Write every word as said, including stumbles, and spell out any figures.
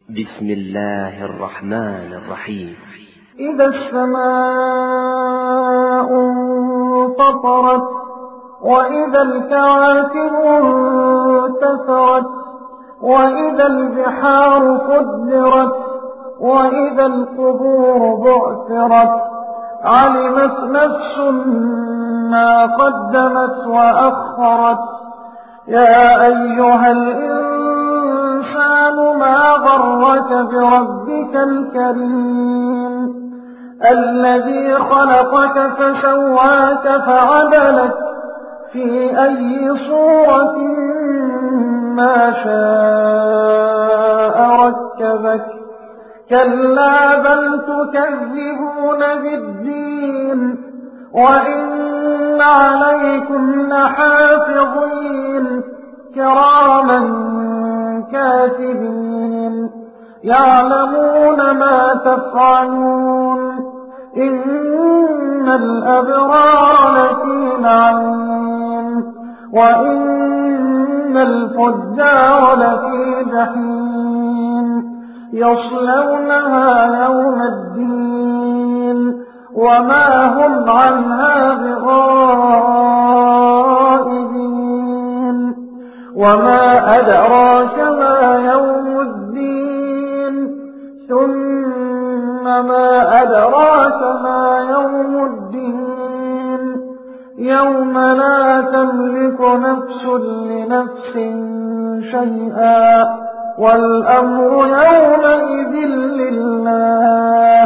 بسم الله الرحمن الرحيم. إذا السماء انفطرت وإذا الكواكب انتثرت وإذا البحار فجرت وإذا القبور بعثرت علمت نفس ما قدمت وأخرت. يا أيها الإنسان ما غرك بربك الكريم الذي خلقك فسواك فعدلك في أي صورة ما شاء ركبك. كلا بل تكذبون بالدين وإن عليكم لحافظين كراما كاتبين يعلمون ما تفعلون. إن الأبرار لفي نعيم وإن الفجار لفي جحيم يصلونها يوم الدين وما هم عنها بغائبين. وما أدراك ما يوم الدين ثم ما أدراك ما يوم الدين يوم لا تملك نفس لنفس شيئا والأمر يومئذ لله.